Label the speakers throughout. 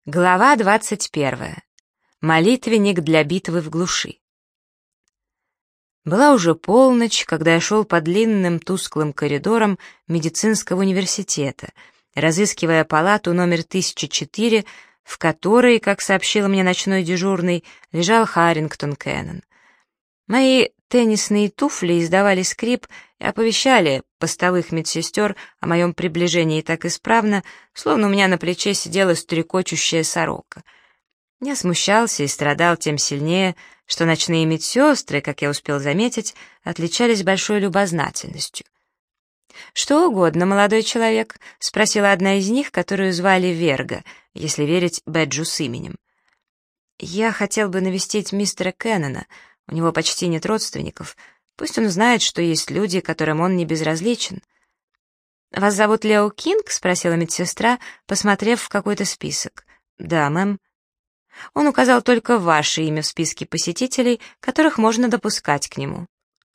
Speaker 1: Глава 21. Молитвенник для битвы в глуши. Была уже полночь, когда я шел по длинным тусклым коридорам медицинского университета, разыскивая палату номер 1004, в которой, как сообщил мне ночной дежурный, лежал Харрингтон Кеннон. Мои теннисные туфли издавали скрип и оповещали постовых медсестер о моем приближении так исправно, словно у меня на плече сидела стрекочущая сорока. Я смущался и страдал тем сильнее, что ночные медсестры, как я успел заметить, отличались большой любознательностью. «Что угодно, молодой человек?» — спросила одна из них, которую звали Верга, если верить бэджу с именем. «Я хотел бы навестить мистера Кеннона. У него почти нет родственников. Пусть он знает, что есть люди, которым он не безразличен». «Вас зовут Лео Кинг?» — спросила медсестра, посмотрев в какой-то список. «Да, мэм». Он указал только ваше имя в списке посетителей, которых можно допускать к нему.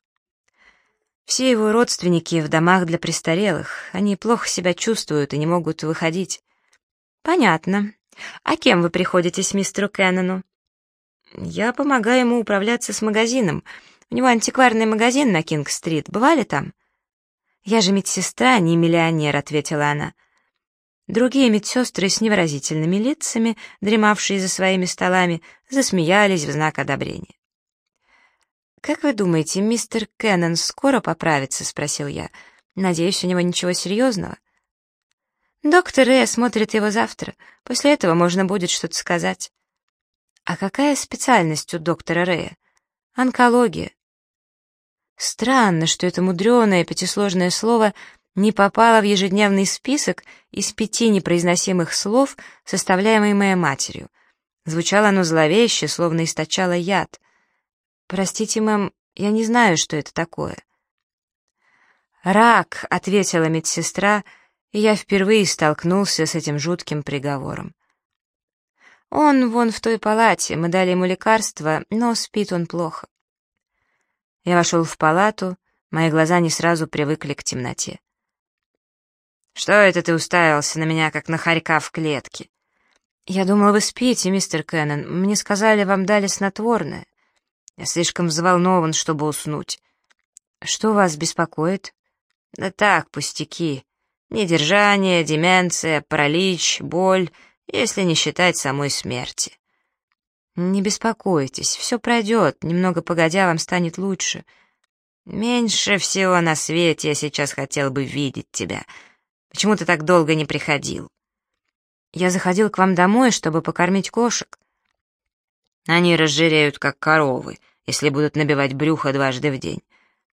Speaker 1: Все его родственники в домах для престарелых. Они плохо себя чувствуют и не могут выходить. «Понятно. А кем вы приходитесь мистеру Кеннону?» «Я помогаю ему управляться с магазином. У него антикварный магазин на Кинг-стрит. Бывали там?» «Я же медсестра, не миллионер», — ответила она. Другие медсестры с невыразительными лицами, дремавшие за своими столами, засмеялись в знак одобрения. «Как вы думаете, мистер Кеннон скоро поправится?» — спросил я. «Надеюсь, у него ничего серьезного?» «Доктор Рэй осмотрит его завтра. После этого можно будет что-то сказать». «А какая специальность у доктора Рэя?» «Онкология». Странно, что это мудреное пятисложное слово не попало в ежедневный список из 5 непроизносимых слов, составляемый моей матерью. Звучало оно зловеще, словно источало яд. «Простите, мэм, я не знаю, что это такое». «Рак», — ответила медсестра, и я впервые столкнулся с этим жутким приговором. «Он вон в той палате, мы дали ему лекарство, но спит он плохо». Я вошел в палату, мои глаза не сразу привыкли к темноте. «Что это ты уставился на меня, как на хорька в клетке?» «Я думал, вы спите, мистер Кеннон. Мне сказали, вам дали снотворное». «Я слишком взволнован, чтобы уснуть». «Что вас беспокоит?» «Да так, пустяки. Недержание, деменция, паралич, боль, если не считать самой смерти». «Не беспокойтесь, все пройдет, немного погодя вам станет лучше». «Меньше всего на свете я сейчас хотел бы видеть тебя. Почему ты так долго не приходил?» «Я заходил к вам домой, чтобы покормить кошек». «Они разжиреют, как коровы, если будут набивать брюхо дважды в день».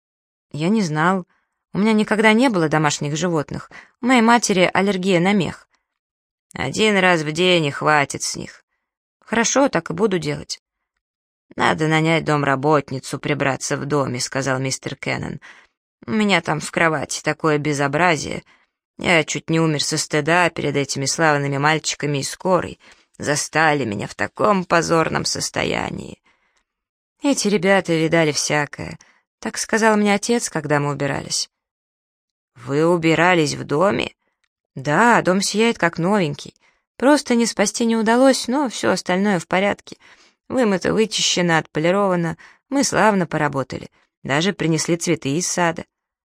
Speaker 1: «Я не знал. У меня никогда не было домашних животных. У моей матери аллергия на мех». «1 раз в день и хватит с них». «Хорошо, так и буду делать». «Надо нанять домработницу прибраться в доме», — сказал мистер Кеннон. «У меня там в кровати такое безобразие. Я чуть не умер со стыда перед этими славными мальчиками из скорой. Застали меня в таком позорном состоянии». «Эти ребята видали всякое», — так сказал мне отец, когда мы убирались. «Вы убирались в доме?» «Да, дом сияет как новенький. Просто не спасти не удалось, но все остальное в порядке. Вымыто, вычищено, отполировано. Мы славно поработали. Даже принесли цветы из сада».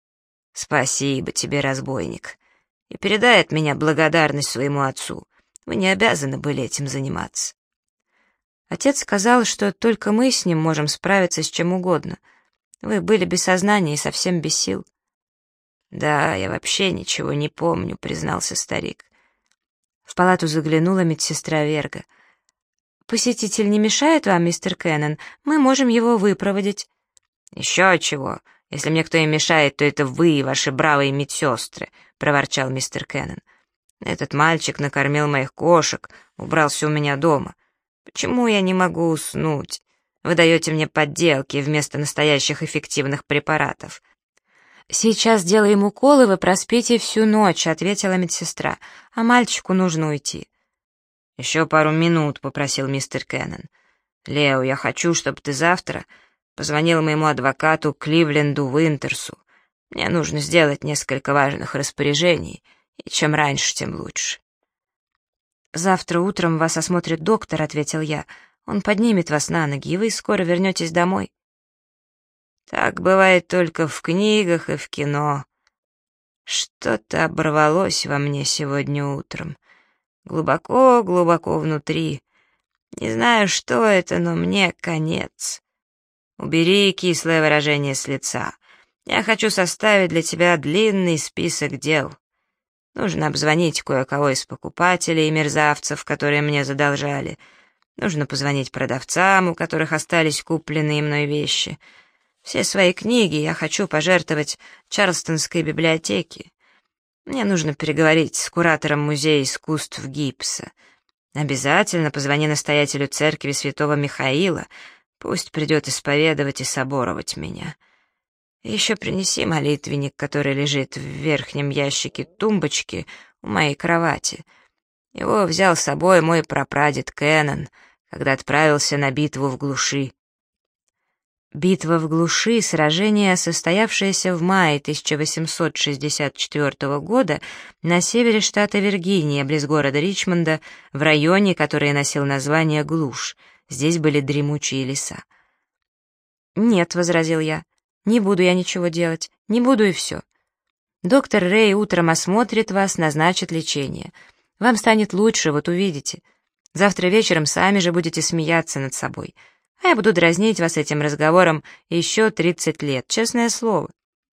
Speaker 1: «Спасибо тебе, разбойник. И передай от меня благодарность своему отцу. Вы не обязаны были этим заниматься». Отец сказал, что только мы с ним можем справиться с чем угодно. Вы были без сознания и совсем без сил. «Да, я вообще ничего не помню», — признался старик. В палату заглянула медсестра Верга. «Посетитель не мешает вам, мистер Кеннон? Мы можем его выпроводить». «Еще чего. Если мне кто и мешает, то это вы и ваши бравые медсестры», — проворчал мистер Кеннон. «Этот мальчик накормил моих кошек, убрался у меня дома. Почему я не могу уснуть? Вы даете мне подделки вместо настоящих эффективных препаратов». «Сейчас делаем уколы, вы проспите всю ночь», — ответила медсестра. «А мальчику нужно уйти». «Еще пару минут», — попросил мистер Кеннон. «Лео, я хочу, чтобы ты завтра позвонил моему адвокату Кливленду Уинтерсу. Мне нужно сделать несколько важных распоряжений, и чем раньше, тем лучше». «Завтра утром вас осмотрит доктор», — ответил я. «Он поднимет вас на ноги, и вы скоро вернетесь домой».
Speaker 2: Так бывает только в книгах и в кино. Что-то оборвалось во мне сегодня утром. Глубоко-глубоко внутри. Не знаю, что это, но мне конец. Убери кислое выражение с лица. Я хочу составить для тебя длинный список дел. Нужно обзвонить кое-кого из покупателей и мерзавцев, которые мне задолжали. Нужно позвонить продавцам, у которых остались купленные мной вещи. Все свои книги я хочу пожертвовать Чарльстонской библиотеке. Мне нужно переговорить с куратором Музея искусств гипса. Обязательно позвони настоятелю церкви святого Михаила, пусть придет исповедовать и соборовать меня. Еще принеси молитвенник, который лежит в верхнем ящике тумбочки у моей кровати. Его взял с собой мой прапрадед Кеннон, когда отправился на битву в глуши.
Speaker 1: Битва в глуши — сражение, состоявшееся в мае 1864 года на севере штата Виргиния, близ города Ричмонда, в районе, который носил название Глушь. Здесь были дремучие леса. «Нет», — возразил я, — «не буду я ничего делать, не буду и все. Доктор Рэй утром осмотрит вас, назначит лечение. Вам станет лучше, вот увидите. Завтра вечером сами же будете смеяться над собой. А я буду дразнить вас этим разговором еще 30 лет, честное слово».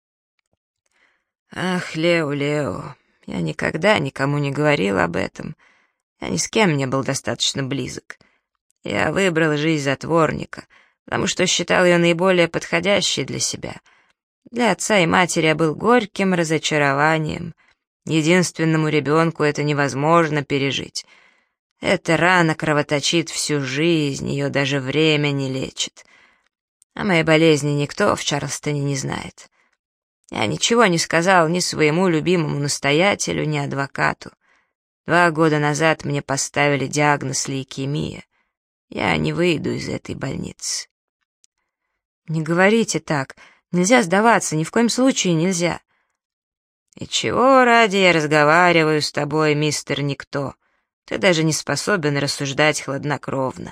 Speaker 2: Ах, Лео, я никогда никому не говорил об этом. Я ни с кем не был достаточно близок. Я выбрал жизнь затворника, потому что считал ее наиболее подходящей для себя. Для отца и матери я был горьким разочарованием. Единственному ребенку это невозможно пережить. Эта рана кровоточит всю жизнь, ее даже время не лечит. О моей болезни никто в Чарльстоне не знает. Я ничего не сказал ни своему любимому настоятелю, ни адвокату. 2 года назад мне поставили диагноз лейкемия. Я не выйду из этой больницы.
Speaker 1: «Не говорите так. Нельзя сдаваться, ни в коем случае нельзя».
Speaker 2: «И чего ради я разговариваю с тобой, мистер Никто? Ты даже не способен рассуждать хладнокровно».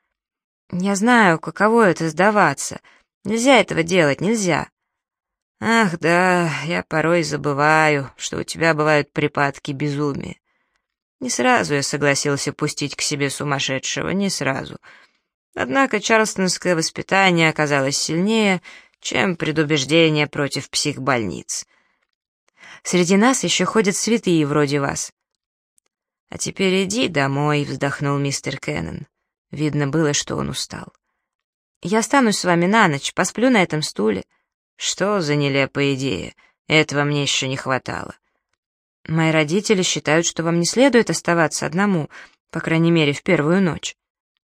Speaker 1: «Я знаю, каково это сдаваться. Нельзя этого делать, нельзя».
Speaker 2: «Ах да, я порой забываю, что у тебя бывают припадки безумия. Не сразу я согласился пустить к себе сумасшедшего, не сразу. Однако чарльстонское воспитание оказалось сильнее, чем предубеждение против психбольниц.
Speaker 1: Среди нас еще ходят святые вроде вас».
Speaker 2: «А теперь иди домой», — вздохнул мистер Кеннон. Видно было, что он устал.
Speaker 1: «Я останусь с вами на ночь, посплю на этом стуле».
Speaker 2: «Что за нелепая идея? Этого мне еще не хватало».
Speaker 1: «Мои родители считают, что вам не следует оставаться одному, по крайней мере, в первую ночь».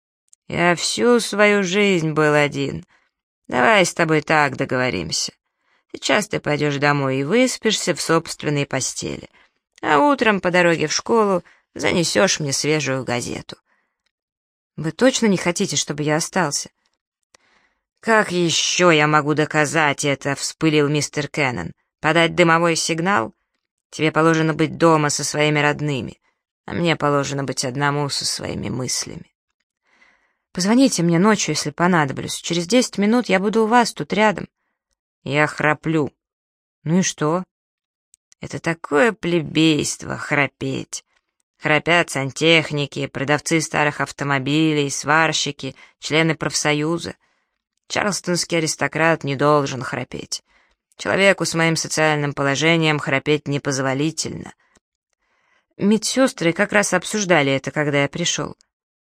Speaker 2: «Я всю свою жизнь был один. Давай с тобой так договоримся. Сейчас ты пойдешь домой и выспишься в собственной постели, а утром по дороге в школу занесешь мне свежую газету».
Speaker 1: «Вы точно не хотите, чтобы я остался?»
Speaker 2: «Как еще я могу доказать это?» — вспылил мистер Кеннон. «Подать дымовой сигнал? Тебе положено быть дома со своими родными, а мне положено быть одному со своими мыслями».
Speaker 1: «Позвоните мне ночью, если понадоблюсь. Через 10 минут я буду у вас, тут рядом».
Speaker 2: «Я храплю».
Speaker 1: «Ну и что?»
Speaker 2: «Это такое плебейство — храпеть. Храпят сантехники, продавцы старых автомобилей, сварщики, члены профсоюза. Чарльстонский аристократ не должен храпеть. Человеку с моим социальным положением храпеть непозволительно».
Speaker 1: Медсестры как раз обсуждали это, когда я пришел.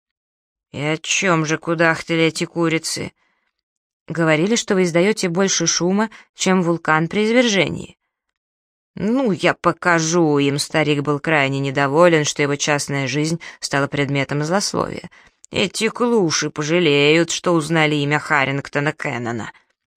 Speaker 2: «И о чем же кудахтали эти курицы?»
Speaker 1: «Говорили, что вы издаете больше шума, чем вулкан при извержении».
Speaker 2: «Ну, я покажу им», — старик был крайне недоволен, что его частная жизнь стала предметом злословия. «Эти клуши пожалеют, что узнали имя Харрингтона Кеннона».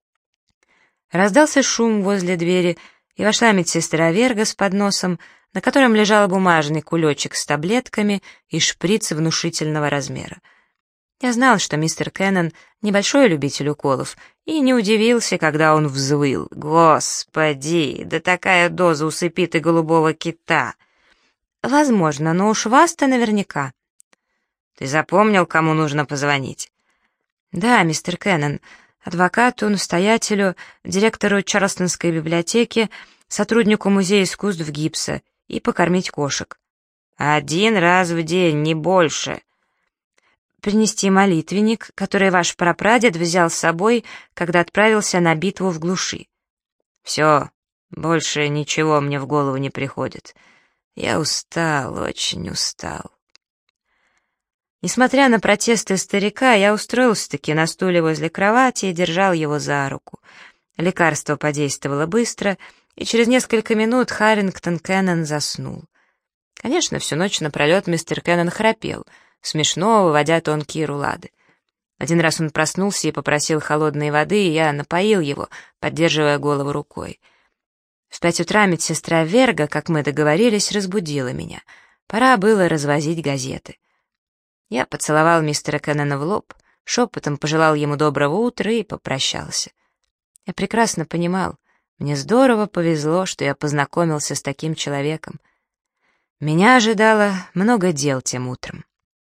Speaker 1: Раздался шум возле двери, и вошла медсестра Верга с подносом, на котором лежал бумажный кулечек с таблетками и шприц внушительного размера. Я знал, что мистер Кеннон — небольшой любитель уколов, и не удивился, когда он взвыл. «Господи, да такая доза усыпит и голубого кита!» Возможно, но уж вас-то наверняка.
Speaker 2: Ты запомнил, кому нужно позвонить?
Speaker 1: Да, мистер Кеннон, адвокату, настоятелю, директору Чарльстонской библиотеки, сотруднику Музея искусств гипса и покормить кошек.
Speaker 2: 1 раз в день, не больше.
Speaker 1: Принести молитвенник, который ваш прапрадед взял с собой, когда отправился на битву в глуши.
Speaker 2: Все, больше ничего мне в голову не приходит. Я устал, очень устал.
Speaker 1: Несмотря на протесты старика, я устроился-таки на стуле возле кровати и держал его за руку. Лекарство подействовало быстро, и через несколько минут Харрингтон Кеннон заснул. Конечно, всю ночь напролет мистер Кеннон храпел, смешно выводя тонкие рулады. Один раз он проснулся и попросил холодной воды, и я напоил его, поддерживая голову рукой. В 5 утра медсестра Верга, как мы договорились, разбудила меня. Пора было развозить газеты. Я поцеловал мистера Кеннона в лоб, шепотом пожелал ему доброго утра и попрощался. Я прекрасно понимал, мне здорово повезло, что я познакомился с таким человеком. Меня ожидало много дел тем утром.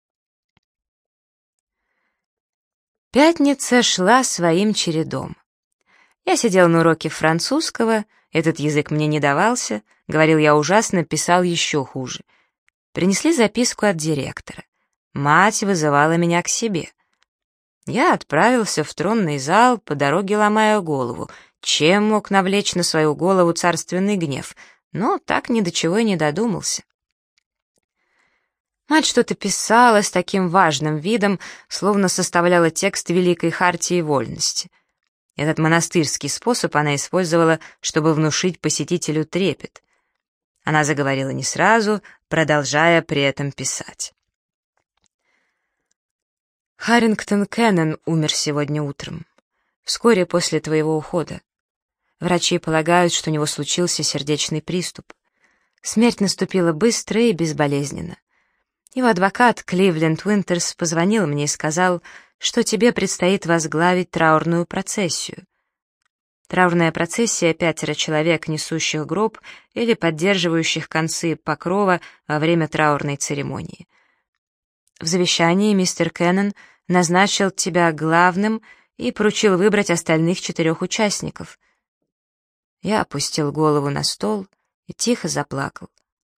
Speaker 1: Пятница шла своим чередом. Я сидел на уроке французского, этот язык мне не давался, говорил я ужасно, писал еще хуже. Принесли записку от директора. Мать вызывала меня к себе. Я отправился в тронный зал, по дороге ломая голову, чем мог навлечь на свою голову царственный гнев, но так ни до чего и не додумался. Мать что-то писала с таким важным видом, словно составляла текст Великой Хартии Вольности. Этот монастырский способ она использовала, чтобы внушить посетителю трепет. Она заговорила не сразу, продолжая при этом писать. Харрингтон Кеннон умер сегодня утром, вскоре после твоего ухода. Врачи полагают, что у него случился сердечный приступ. Смерть наступила быстро и безболезненно. Его адвокат Кливленд Уинтерс позвонил мне и сказал, что тебе предстоит возглавить траурную процессию. Траурная процессия — 5 человек, несущих гроб или поддерживающих концы покрова во время траурной церемонии. В завещании мистер Кеннон назначил тебя главным и поручил выбрать остальных 4 участников. Я опустил голову на стол и тихо заплакал.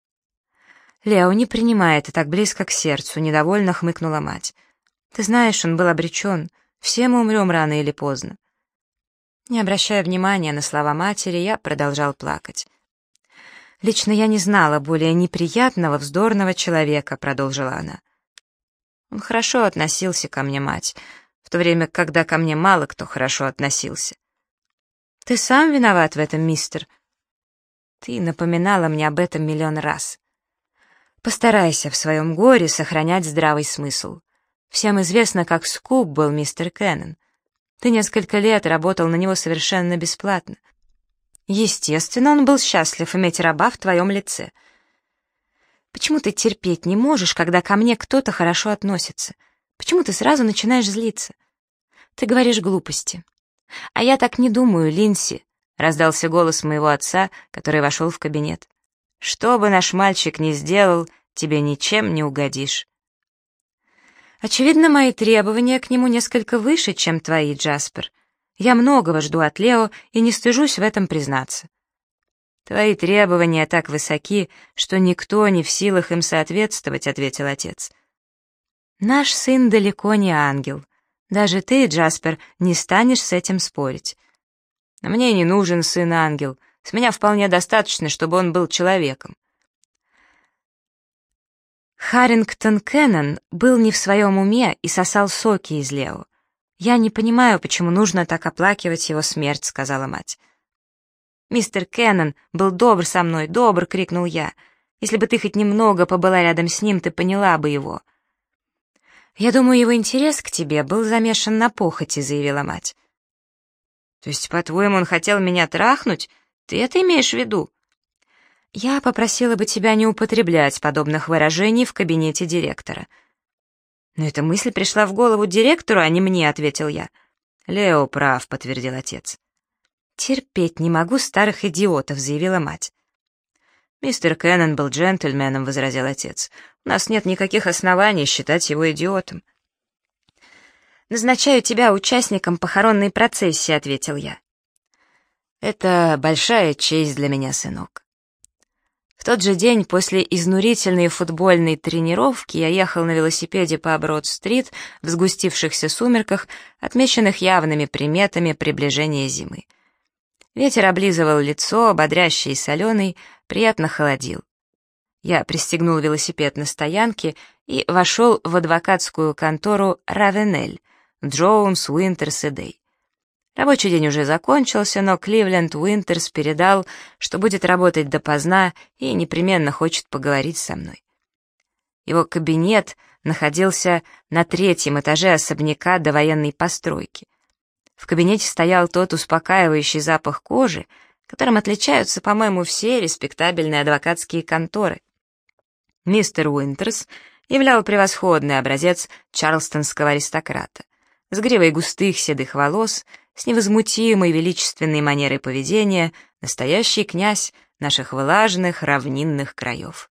Speaker 1: «Лео, не принимай это так близко к сердцу», — недовольно хмыкнула мать. «Ты знаешь, он был обречен. Все мы умрем рано или поздно». Не обращая внимания на слова матери, я продолжал плакать. «Лично я не знала более неприятного, вздорного человека», — продолжила она. «Он хорошо относился ко мне, мать, в то время, когда ко мне мало кто хорошо относился». «Ты сам виноват в этом, мистер». «Ты напоминала мне об этом миллион раз». Постарайся в своем горе сохранять здравый смысл. Всем известно, как скуп был мистер Кеннон. Ты несколько лет работал на него совершенно бесплатно. Естественно, он был счастлив иметь раба в твоем лице. Почему ты терпеть не можешь, когда ко мне кто-то хорошо относится? Почему ты сразу начинаешь злиться? Ты говоришь глупости. А я так не думаю, Линси, — раздался голос моего отца, который вошел в кабинет. Что бы наш мальчик ни сделал, тебе ничем не угодишь. Очевидно, мои требования к нему несколько выше, чем твои, Джаспер. Я многого жду от Лео и не стыжусь в этом признаться. Твои требования так высоки, что никто не в силах им соответствовать, — ответил отец. Наш сын далеко не ангел. Даже ты, Джаспер, не станешь с этим спорить. Мне не нужен сын-ангел. С меня вполне достаточно, чтобы он был человеком. Харрингтон Кеннон был не в своем уме и сосал соки из Лео. «Я не понимаю, почему нужно так оплакивать его смерть», — сказала мать. «Мистер Кеннон был добр со мной, добр!» — крикнул я. «Если бы ты хоть немного побыла рядом с ним, ты поняла бы его». «Я думаю, его интерес к тебе был замешан на похоти», — заявила мать. «То есть, по-твоему, он хотел меня трахнуть? Ты это имеешь в виду?» «Я попросила бы тебя не употреблять подобных выражений в кабинете директора». «Но эта мысль пришла в голову директору, а не мне», — ответил я. «Лео прав», — подтвердил отец. «Терпеть не могу старых идиотов», — заявила мать.
Speaker 2: «Мистер Кеннон был джентльменом», — возразил отец. «У нас нет никаких оснований считать его идиотом».
Speaker 1: «Назначаю тебя участником похоронной процессии», — ответил я.
Speaker 2: «Это большая честь для меня, сынок». В тот же день после изнурительной футбольной тренировки я ехал на велосипеде по Брод-стрит в сгустившихся сумерках, отмеченных явными приметами приближения зимы. Ветер облизывал лицо, бодрящий и соленый, приятно холодил. Я пристегнул велосипед на стоянке и вошел в адвокатскую контору Равенель, Джоунс, Уинтерс и Дэй. Рабочий день уже закончился, но Кливленд Уинтерс передал, что будет работать допоздна и непременно хочет поговорить со мной. Его кабинет находился на 3-м этаже особняка довоенной постройки. В кабинете стоял тот успокаивающий запах кожи, которым отличаются, по-моему, все респектабельные адвокатские конторы. Мистер Уинтерс являл превосходный образец чарлстонского аристократа, с гривой густых седых волос, с невозмутимой величественной манерой поведения, настоящий князь наших влажных равнинных краев.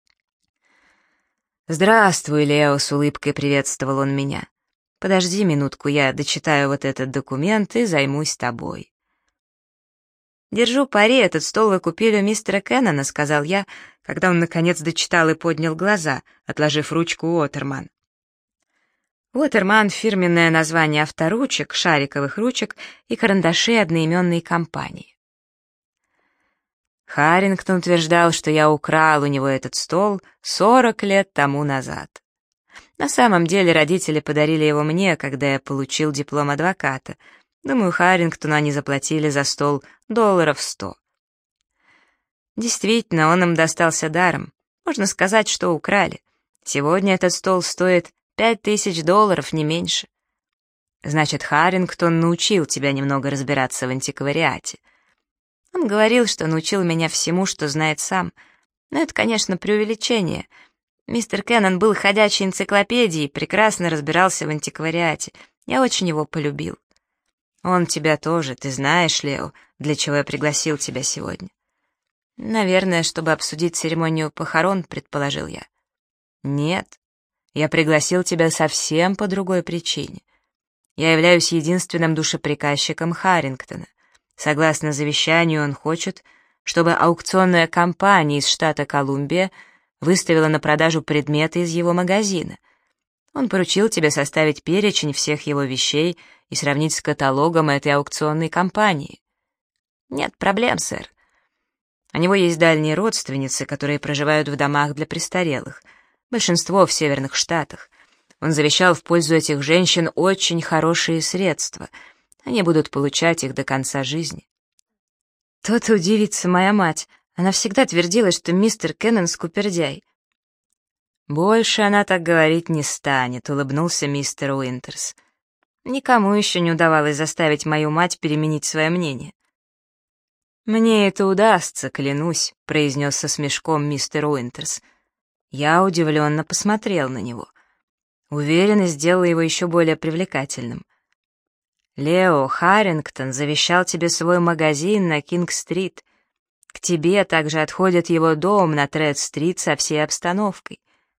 Speaker 2: «Здравствуй, Лео», — с улыбкой приветствовал он меня. «Подожди минутку, я дочитаю вот этот документ и займусь тобой». «Держу пари, этот стол вы купили у мистера Кеннона», — сказал я, когда он, наконец, дочитал и поднял глаза, отложив ручку Уотерман. Уотерман — фирменное название авторучек, шариковых ручек и карандашей одноименной компании. Харрингтон утверждал, что я украл у него этот стол 40 лет тому назад. На самом деле родители подарили его мне, когда я получил диплом адвоката. Думаю, Харрингтону они заплатили за стол $100. Действительно, он им достался даром. Можно сказать, что украли. Сегодня этот стол стоит $5000, не меньше. Значит, Харрингтон научил тебя немного разбираться в антиквариате. Он говорил, что научил меня всему, что знает сам. Но это, конечно, преувеличение. Мистер Кеннон был ходячей энциклопедией, прекрасно разбирался в антиквариате. Я очень его полюбил. Он тебя тоже, ты знаешь, Лео, для чего я пригласил тебя сегодня. Наверное, чтобы обсудить церемонию похорон, предположил я. Нет. Я пригласил тебя совсем по другой причине. Я являюсь единственным душеприказчиком Харрингтона. Согласно завещанию, он хочет, чтобы аукционная компания из штата Колумбия выставила на продажу предметы из его магазина. Он поручил тебе составить перечень всех его вещей и сравнить с каталогом этой аукционной компании. Нет проблем, сэр. У него есть дальние родственницы, которые проживают в домах для престарелых. Большинство в северных штатах. Он завещал в пользу этих женщин очень хорошие средства. Они будут получать их до конца жизни. То-то удивится моя мать. Она всегда твердила, что мистер Кеннон скупердяй. «Больше она так говорить не станет», — улыбнулся мистер Уинтерс. «Никому еще не удавалось заставить мою мать переменить свое мнение». «Мне это удастся, клянусь», — произнес со смешком мистер Уинтерс. Я удивленно посмотрел на него. Уверенность сделала его еще более привлекательным. «Лео, Харрингтон завещал тебе свой магазин на Кинг-стрит. К тебе также отходит его дом на Тред-стрит со всей обстановкой».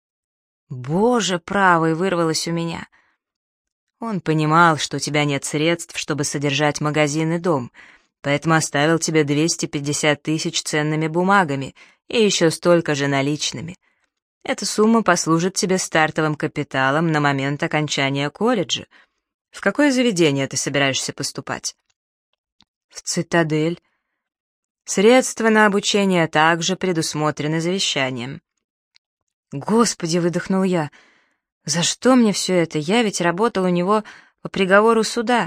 Speaker 2: «Боже правый!» — вырвалось у меня. Он понимал, что у тебя нет средств, чтобы содержать магазин и дом, поэтому оставил тебе 250 000 ценными бумагами и еще столько же наличными. Эта сумма послужит тебе стартовым капиталом на момент окончания колледжа. В какое заведение ты собираешься поступать? В «Цитадель». Средства на обучение также предусмотрены завещанием. «Господи!» — выдохнул я. «За что мне все это? Я ведь работал у него по приговору суда».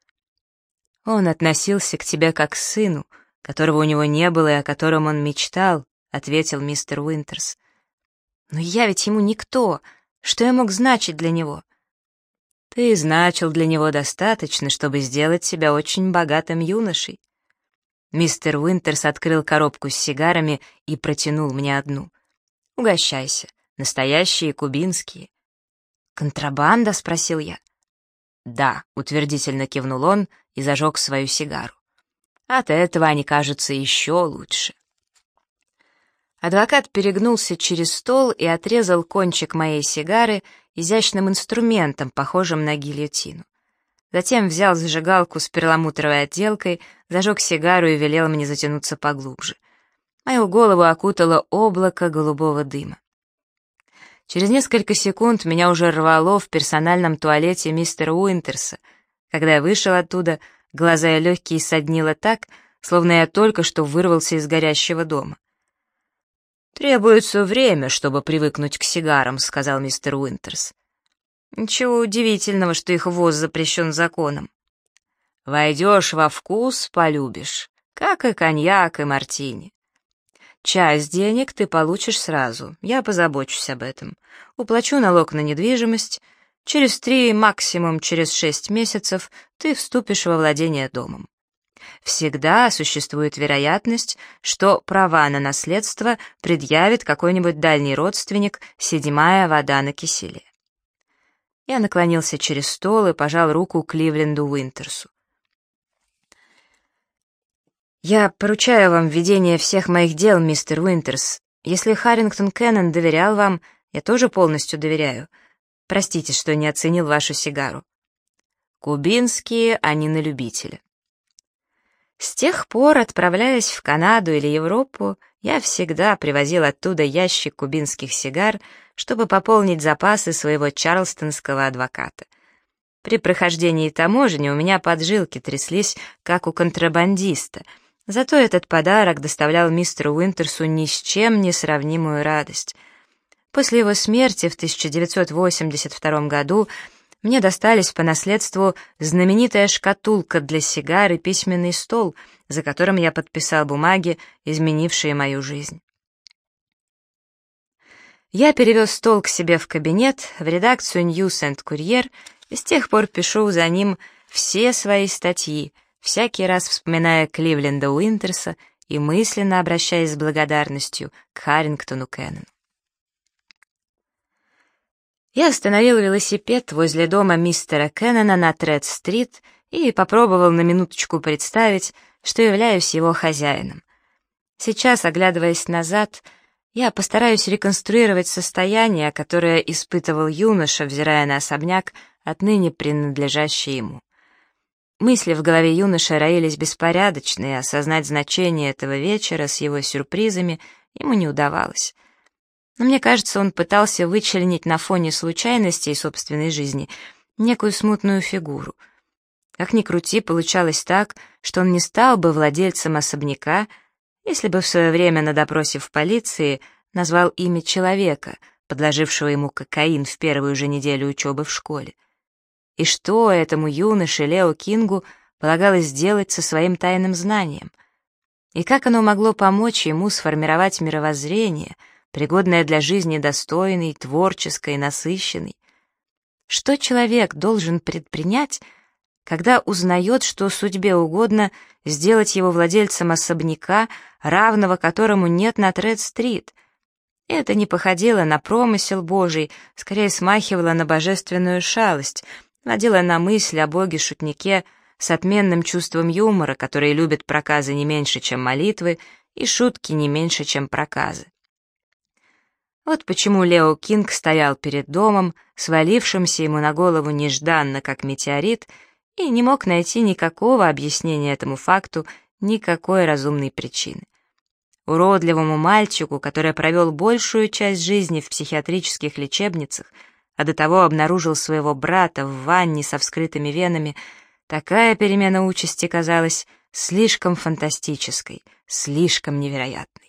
Speaker 2: «Он относился к тебе как к сыну, которого у него не было и о котором он мечтал», — ответил мистер Уинтерс. «Но я ведь ему никто. Что я мог значить для него?» «Ты значил для него достаточно, чтобы сделать себя очень богатым юношей». Мистер Уинтерс открыл коробку с сигарами и протянул мне одну. «Угощайся. Настоящие кубинские». «Контрабанда?» — спросил я. «Да», — утвердительно кивнул он и зажег свою сигару. «От этого они кажутся еще лучше».
Speaker 1: Адвокат перегнулся через стол и отрезал кончик моей сигары изящным инструментом, похожим на гильотину. Затем взял зажигалку с перламутровой отделкой, зажег сигару и велел мне затянуться поглубже. Мою голову окутало облако голубого дыма. Через несколько секунд меня уже рвало в персональном туалете мистера Уинтерса. Когда я вышел оттуда, глаза и легкие соднило так, словно я только что вырвался из горящего дома. «Требуется время, чтобы привыкнуть к сигарам», — сказал мистер Уинтерс. «Ничего удивительного, что их ввоз запрещен законом. Войдешь во вкус — полюбишь, как и коньяк, и мартини. Часть денег ты получишь сразу, я позабочусь об этом. Уплачу налог на недвижимость. Через 3, максимум через 6 месяцев ты вступишь во владение домом. Всегда существует вероятность, что права на наследство предъявит какой-нибудь дальний родственник, седьмая вода на киселе». Я наклонился через стол и пожал руку Кливленду Уинтерсу. «Я поручаю вам ведение всех моих дел, мистер Уинтерс. Если Харрингтон Кеннон доверял вам, я тоже полностью доверяю. Простите, что не оценил вашу сигару. Кубинские, они на любителя». С тех пор, отправляясь в Канаду или Европу, я всегда привозил оттуда ящик кубинских сигар, чтобы пополнить запасы своего чарлстонского адвоката. При прохождении таможни у меня поджилки тряслись, как у контрабандиста, зато этот подарок доставлял мистеру Уинтерсу ни с чем не сравнимую радость. После его смерти в 1982 году мне достались по наследству знаменитая шкатулка для сигар и письменный стол, за которым я подписал бумаги, изменившие мою жизнь. Я перевез стол к себе в кабинет, в редакцию News and Courier, и с тех пор пишу за ним все свои статьи, всякий раз вспоминая Кливленда Уинтерса и мысленно обращаясь с благодарностью к Харрингтону Кеннону. Я остановил велосипед возле дома мистера Кеннона на Тред-стрит и попробовал на минуточку представить, что являюсь его хозяином. Сейчас, оглядываясь назад, я постараюсь реконструировать состояние, которое испытывал юноша, взирая на особняк, отныне принадлежащий ему. Мысли в голове юноши роились беспорядочно, и осознать значение этого вечера с его сюрпризами ему не удавалось. Но мне кажется, он пытался вычленить на фоне случайностей собственной жизни некую смутную фигуру. Как ни крути, получалось так, что он не стал бы владельцем особняка, если бы в свое время на допросе в полиции назвал имя человека, подложившего ему кокаин в первую же неделю учебы в школе. И что этому юноше Лео Кингу полагалось сделать со своим тайным знанием? И как оно могло помочь ему сформировать мировоззрение, пригодное для жизни достойной, творческой, насыщенной? Что человек должен предпринять, когда узнает, что судьбе угодно сделать его владельцем особняка, равного которому нет на Тред-стрит? Это не походило на промысел Божий, скорее смахивало на божественную шалость, наводило на мысль о боге-шутнике с отменным чувством юмора, который любит проказы не меньше, чем молитвы, и шутки не меньше, чем проказы. Вот почему Лео Кинг стоял перед домом, свалившимся ему на голову нежданно, как метеорит, и не мог найти никакого объяснения этому факту, никакой разумной причины. Уродливому мальчику, который провел большую часть жизни в психиатрических лечебницах, а до того обнаружил своего брата в ванне со вскрытыми венами, такая перемена участи казалась слишком фантастической, слишком невероятной.